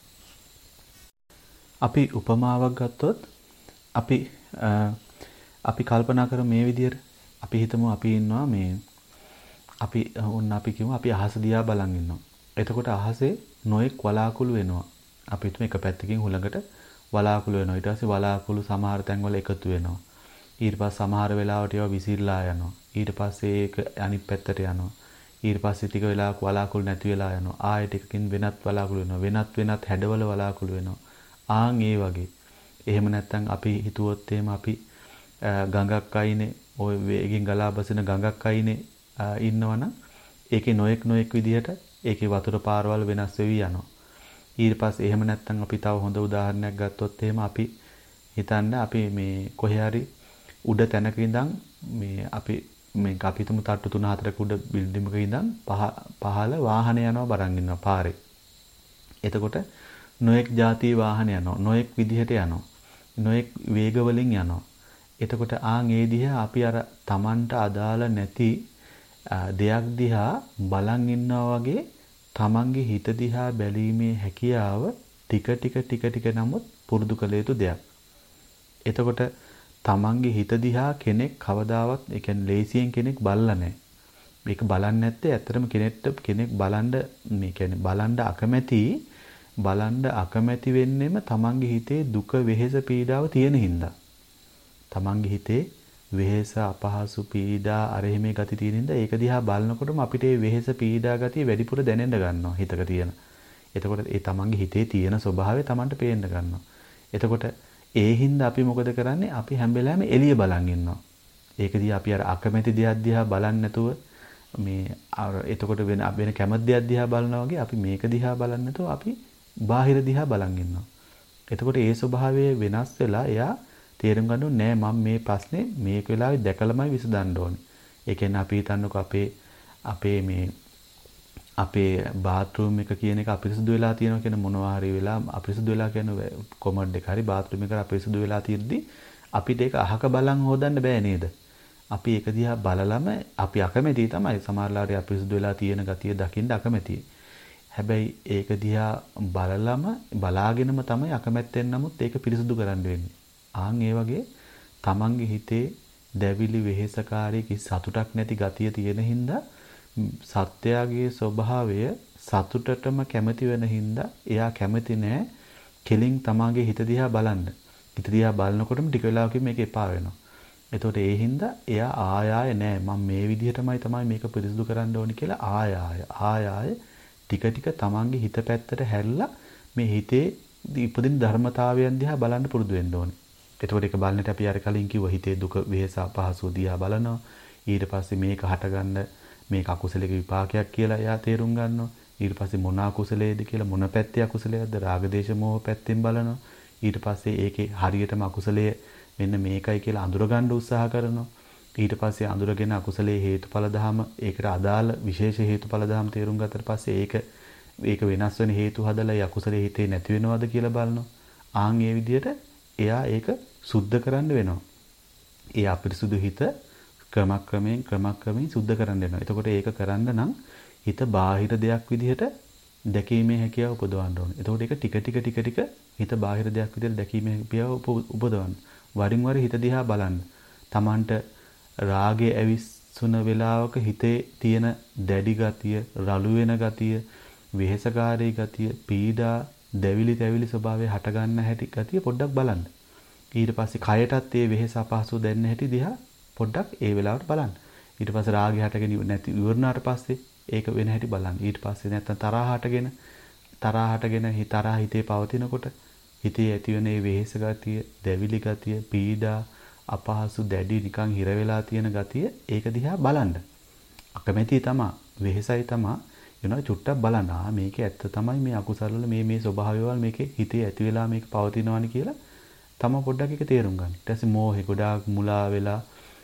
අපි උපමාවක් ගත්තොත් අපි අපි කල්පනා කරමු මේ විදිහට අපි හිතමු අපි ඉන්නවා මේ අපි ඔන්න අපි කියමු අපි අහස දිහා බලන් ඉන්නවා. එතකොට අහසේ නොඑක් වලාකුළු වෙනවා. අපි හිතමු එක පැත්තකින් හුලඟට වලාකුළු වෙනවා. ඊට පස්සේ වලාකුළු සමහර තැන්වල එකතු වෙනවා. ඊට පස්සේ සමහර වෙලාවට ඒවා විසිරලා යනවා. ඊට පස්සේ ඒක අනිත් පැත්තට යනවා. ඊට පස්සේ ටික වෙලාවක වලාකුළු නැති වෙලා යනවා. ආයෙ ටිකකින් වෙනත් වලාකුළු වෙනවා. වෙනත් වෙනත් හැඩවල වලාකුළු වෙනවා. ආන් ඒ වගේ. එහෙම නැත්නම් අපි හිතුවොත් එහෙම අපි ගඟක් අයිනේ ওই වේගෙන් ගලා බසින ගඟක් අයිනේ ඉන්නවනම් ඒකේ නොඑක් නොඑක් විදිහට ඒකේ වතුර පාරවල් වෙනස් වෙවි යනවා. ඊට පස්සේ එහෙම නැත්නම් අපි තව හොඳ උදාහරණයක් ගත්තොත් එහෙම අපි හිතන්න අපි මේ කොහේ හරි උඩ තැනක ඉඳන් මේ අපි මේ අපි තුමු තට්ටු තුන හතරක උඩ බිල්ඩින්ගක ඉඳන් පහළ වාහන යනවා බරන් ඉන්නවා පාරේ. එතකොට නොඑක් ಜಾති වාහන යනවා. නොඑක් විදිහට යනවා. නොඑක් වේග වලින් යනවා. එතකොට ආන් ඒ දිහා අපි අර Tamanට අදාළ නැති දෙයක් දිහා බලන් ඉන්නවා වගේ තමන්ගේ හිත දිහා බැලීමේ හැකියාව ටික ටික ටික ටික නමුත් පුරුදු කළ යුතු දෙයක්. එතකොට තමන්ගේ හිත දිහා කෙනෙක් කවදාවත් ඒ කියන්නේ ලේසියෙන් කෙනෙක් බලලා නැහැ. මේක බලන්නේ නැත්තේ ඇත්තටම කෙනෙක්ට කෙනෙක් බලන්න මේ කියන්නේ බලන්න අකමැති බලන්න අකමැති වෙන්නෙම තමන්ගේ හිතේ දුක වෙහෙස පීඩාව තියෙන හින්දා. තමන්ගේ හිතේ වෙහෙස අපහසු පීඩා අරෙහිමේ ගති තියෙන හින්දා ඒක දිහා බලනකොටම අපිට මේ වෙහෙස පීඩා ගතිය වැඩිපුර දැනෙන්න ගන්නවා හිතක තියෙන. එතකොට ඒ තමන්ගේ හිතේ තියෙන ස්වභාවය තමන්ට පේන්න ගන්නවා. එතකොට ඒ හින්දා අපි මොකද කරන්නේ? අපි හැම වෙලාවෙම එළිය බලන් ඉන්නවා. ඒකදී අපි අර අකමැති දෙයක් දිහා බලන්නේ නැතුව මේ එතකොට වෙන වෙන කැමති දෙයක් දිහා බලනවා වගේ අපි මේක දිහා බලන්නේ නැතුව අපි බාහිර දිහා බලන් ඉන්නවා. එතකොට ඒ ස්වභාවය වෙනස් වෙලා එයා තේරුම් ගන්න ඕනේ නෑ මම මේ ප්‍රශ්නේ මේක වෙලාවේ දැකලාමයි විසඳන්න ඕනේ. ඒ කියන්නේ අපි හිතන්නකො අපේ අපේ මේ අපේ බාත්රූම් එක කියන එක අපිරිසුදු වෙලා තියෙනවා කියන මොනවා හරි වෙලා අපිරිසුදු වෙලා කියන කොමඩ් එක හරි බාත්රූම් එක අපිරිසුදු වෙලා තියෙද්දි අපිට ඒක අහක බලන් හොදන්න බෑ නේද? අපි ඒක දිහා බලලම අපි අකමැති තමයි සමහරලාට අපිරිසුදු වෙලා තියෙන ගතිය දකින්න අකමැති. හැබැයි ඒක දිහා බලලම බලාගෙනම තමයි අකමැත්තෙන් නමුත් ඒක පිරිසුදු කරන්න වෙන්නේ. ආන් ඒ වගේ තමන්ගේ හිතේ දැවිලි වෙහෙසකාරී කිසි සතුටක් නැති ගතිය තියෙන හින්දා සත්‍යයේ ස්වභාවය සතුටටම කැමති වෙන හින්දා එයා කැමති නෑ කෙලින් තමාගේ හිත දිහා බලන්න. හිත දිහා බලනකොටම ටික වෙලාවකින් මේක එපා වෙනවා. එතකොට ඒ හින්දා එයා ආය ආය නෑ මම මේ විදිහටමයි තමයි මේක පිරිසිදු කරන්න ඕනි කියලා ආය ආය ආය ආය ටික ටික තමන්ගේ හිත පැත්තට හැරිලා මේ හිතේ ඉපදින ධර්මතාවයන් දිහා බලන්න පුරුදු වෙන්න ඕනේ. එතකොට ඒක බලන්නට අපි අර කලින් කිව්ව හිතේ දුක වෙහස අපහසු දිහා බලනවා. ඊට පස්සේ මේක හටගන්න මේක අකුසලයක විපාකයක් කියලා එයා තේරුම් ගන්නවා. ඊට පස්සේ මොන අකුසලයේද කියලා මොන පැත්තේ අකුසලයක්ද රාග දේශ මොහ පැත්තෙන් බලනවා. ඊට පස්සේ ඒකේ හරියටම අකුසලයේ මෙන්න මේකයි කියලා අඳුර ගන්න උත්සාහ කරනවා. ඊට පස්සේ අඳුරගෙන අකුසලයේ හේතුඵල ධම ඒකට අදාළ විශේෂ හේතුඵල ධම තේරුම් ගත්තට පස්සේ ඒක ඒක වෙනස් වෙන හේතු හදලා ඒ අකුසලයේ හිතේ නැති වෙනවද කියලා බලනවා. ආන් ඒ විදිහට එයා ඒක සුද්ධ කරන්න වෙනවා. ඒ අපිරිසුදු හිත ක්‍රමක්‍රමයෙන් ක්‍රමක්‍රමයෙන් සුද්ධ කරන්න වෙනවා. එතකොට ඒක කරන්න නම් හිත බාහිර දෙයක් විදිහට දැකීමේ හැකියාව උපදවන්න ඕනේ. එතකොට ඒක ටික ටික ටික ටික හිත බාහිර දෙයක් විදිහට දැකීමේ හැකියාව උපදවන්න. වරින් වර හිත දිහා බලන්න. Tamanට රාගයේ ඇවිස්සුන වෙලාවක හිතේ තියෙන දැඩි ගතිය, රළු වෙන ගතිය, වෙහෙසකාරී ගතිය, පීඩා, දැවිලි තැවිලි ස්වභාවය හට ගන්න හැටි ගතිය පොඩ්ඩක් බලන්න. ඊට පස්සේ කයටත් ඒ වෙහෙස අපහසු දැනෙන හැටි දිහා පොඩ්ඩක් ඒ වෙලාවට බලන්න. ඊට පස්සේ රාගය හටගෙන නැති ඉවරනාට පස්සේ ඒක වෙන හැටි බලන්න. ඊට පස්සේ නැත්තම් තරහ හටගෙන තරහ හටගෙන හිතරහ හිතේ පවතිනකොට හිතේ ඇතිවෙන මේ වෙහෙස ගතිය, දැවිලි ගතිය, පීඩා, අපහසු දැඩි නිකන් හිර වෙලා තියෙන ගතිය ඒක දිහා බලන්න. අකමැති තමයි, වෙහෙසයි තමයි. එනවා චුට්ටක් බලන්න. ආ මේකේ ඇත්ත තමයි මේ අකුසල වල මේ මේ ස්වභාවයවල මේකේ හිතේ ඇති වෙලා මේක පවතිනවානි කියලා තම පොඩ්ඩක් එක තේරුම් ගන්න. ඊට පස්සේ මෝහේ ගොඩාක් මුලා වෙලා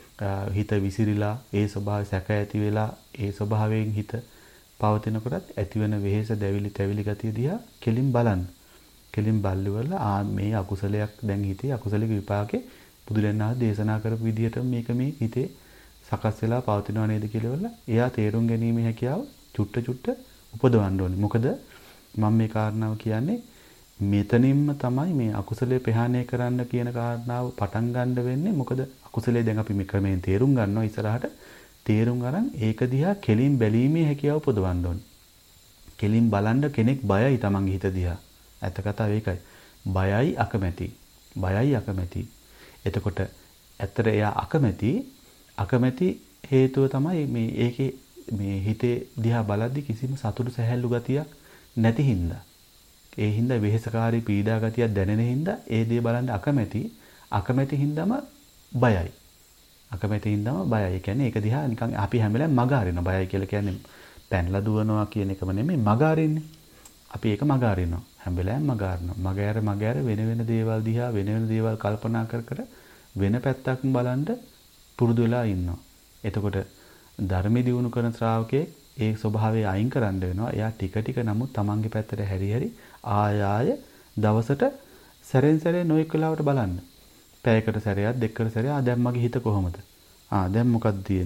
හිත විසිරිලා ඒ ස්වභාවය සැක ඇති වෙලා ඒ ස්වභාවයෙන් හිත පවතිනකොටත් ඇතිවෙන වෙහෙස දැවිලි තැවිලි ගතිය දිහා කෙලින් බලන්න. කෙලින් බල්ලිවල ආ මේ අකුසලයක් දැන් හිතේ අකුසලික විපාකේ බුදුරණාහි දේශනා කරපු විදිහට මේක මේ හිතේ සකස් වෙලා පවතිනව නේද කියලා වල එයා තේරුම් ගැනීමේ හැකියාව චුට්ට චුට්ට උපදවන්න ඕනේ. මොකද මම මේ කාරණාව කියන්නේ මෙතනින්ම තමයි මේ අකුසලයේ ප්‍රහාණය කරන්න කියන කාරණාව පටන් ගන්න වෙන්නේ. මොකද අකුසලයේ දැන් අපි මේ ක්‍රමයෙන් තේරුම් ගන්නවා ඉස්සරහට තේරුම් ගන්න ඒක දිහා කෙලින් බැලීමේ හැකියාව උපදවන්න ඕනේ. කෙලින් බලන්න කෙනෙක් බයයි තමන්ගේ හිත දිහා. ඇත්ත කතාව ඒකයි. බයයි අකමැති. බයයි අකමැති. එතකොට ඇත්තට එයා අකමැති අකමැති හේතුව තමයි මේ ඒකේ මේ හිතේ දිහා බලද්දි කිසිම සතුටු සැහැල්ලු ගතියක් නැති හින්දා. ඒ හින්දා වෙහෙසකාරී පීඩා ගතියක් දැනෙන හින්දා ඒ දේ බලන්න අකමැති. අකමැති හින්දාම බයයි. අකමැති හින්දාම බයයි. ඒ කියන්නේ ඒක දිහා නිකන් අපි හැම වෙලාවෙම මග අරිනවා. බයයි කියලා කියන්නේ පැනලා දුවනවා කියන එකම නෙමෙයි මග අරින්නේ. අපි ඒක මග අරිනවා. හැම වෙලාවෙම මග අරිනවා. මග ඇර මග ඇර වෙන වෙන දේවල් දිහා වෙන වෙන දේවල් කල්පනා කර කර වෙන පැත්තක් බලන්න පුරුදු වෙලා ඉන්නවා. එතකොට ධර්මයේ දියුණු කරන ශ්‍රාවකයෙක් ඒ ස්වභාවය අයින් කරන්න වෙනවා. එයා ටික ටික නමුත් තමන්ගේ පැත්තට හැරි හැරි ආය ආය දවසට සැරෙන් සැරේ නොයෙක් වෙලාවට බලන්න. පැයකට සැරයක් දෙකකට සැරයක් ආ දැන් මගේ හිත කොහොමද? ආ දැන් මොකක්ද තියෙන්නේ?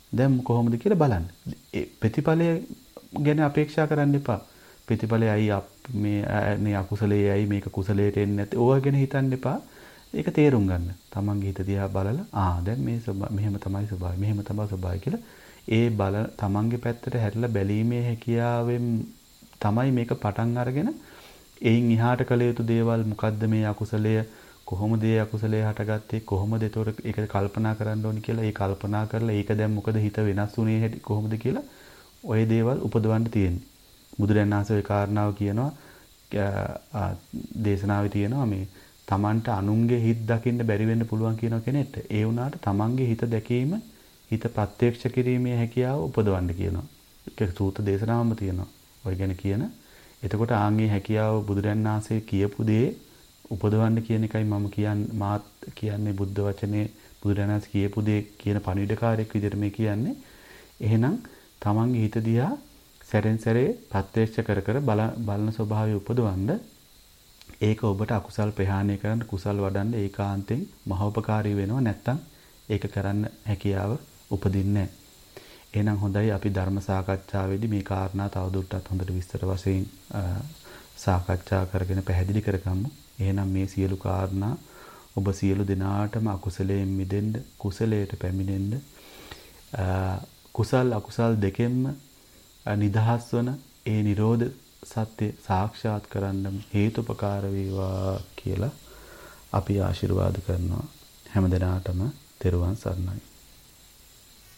දැන් කොහොමද කියලා බලන්න. ඒ ප්‍රතිඵලය ගැන අපේක්ෂා කරන්න එපා. ප්‍රතිඵලය අයි මේ මේ අකුසලයේ අයි මේක කුසලයට එන්නේ නැති. ඕවා ගැන හිතන්න එපා. ඒක තේරුම් ගන්න. තමන්ගේ හිත දිහා බලලා ආ දැන් මේ මෙහෙම තමයි ස්වභාවය. මෙහෙම තමයි ස්වභාවය කියලා ඒ බල තමන්ගේ පැත්තට හැරිලා බැලීමේ හැකියාවෙන් තමයි මේක පටන් අරගෙන එයින් එහාට කළ යුතු දේවල් මොකද්ද මේ අකුසලය කොහොමද ඒ අකුසලයේ හටගත්තේ කොහොමද ඒතොර ඒක කල්පනා කරන්න ඕනි කියලා ඒ කල්පනා කරලා ඒක දැන් මොකද හිත වෙනස් වුනේ හැටි කොහොමද කියලා ওই දේවල් උපදවන්න තියෙන්නේ. බුදුරජාණන් වහන්සේ ඒ කාරණාව කියනවා දේශනාවේ තියෙනවා මේ තමන්ට අනුන්ගේ හිත දකින්න බැරි වෙන්න පුළුවන් කියන කෙනෙක්ට ඒ වුණාට තමන්ගේ හිත දැකීම හිත ප්‍රත්‍යක්ෂ කිරීමේ හැකියාව උපදවන්න කියනවා. ඒක සූත්‍ර දේශනාවම තියෙනවා. ඔය ගැන කියන. එතකොට ආන්ගේ හැකියාව බුදුරජාණන් වහන්සේ කියපු දේ උපදවන්න කියන එකයි මම කියන්නේ මාත් කියන්නේ බුද්ධ වචනේ බුදුරජාණන් වහන්සේ කියපු දේ කියන පණිවිඩකාරයෙක් විදිහට මේ කියන්නේ. එහෙනම් තමන්ගේ හිත දිහා සැරෙන් සැරේ ප්‍රත්‍යක්ෂ කර කර බලන ස්වභාවය උපදවන්න ඒක ඔබට අකුසල් ප්‍රහාණය කරන්න කුසල් වඩන්න ඒකාන්තයෙන් මහෝපකාරී වෙනවා. නැත්තම් ඒක කරන්න හැකියාව උපදින්නේ නැහැ. එහෙනම් හොඳයි අපි ධර්ම සාකච්ඡාවේදී මේ කාරණා තවදුරටත් හොඳට විස්තර වශයෙන් සාකච්ඡා කරගෙන පැහැදිලි කරගමු. එහෙනම් මේ සියලු කාරණා ඔබ සියලු දෙනාටම අකුසලයෙන් මිදෙන්න කුසලයට පැමිණෙන්න කුසල් අකුසල් දෙකෙන්ම නිදහස් වන ඒ නිරෝධ සත්‍ය සාක්ෂාත් කරන්න හේතුපකාර වේවා කියලා අපි ආශිර්වාද කරනවා. හැම දිනාටම තෙරුවන් සරණයි.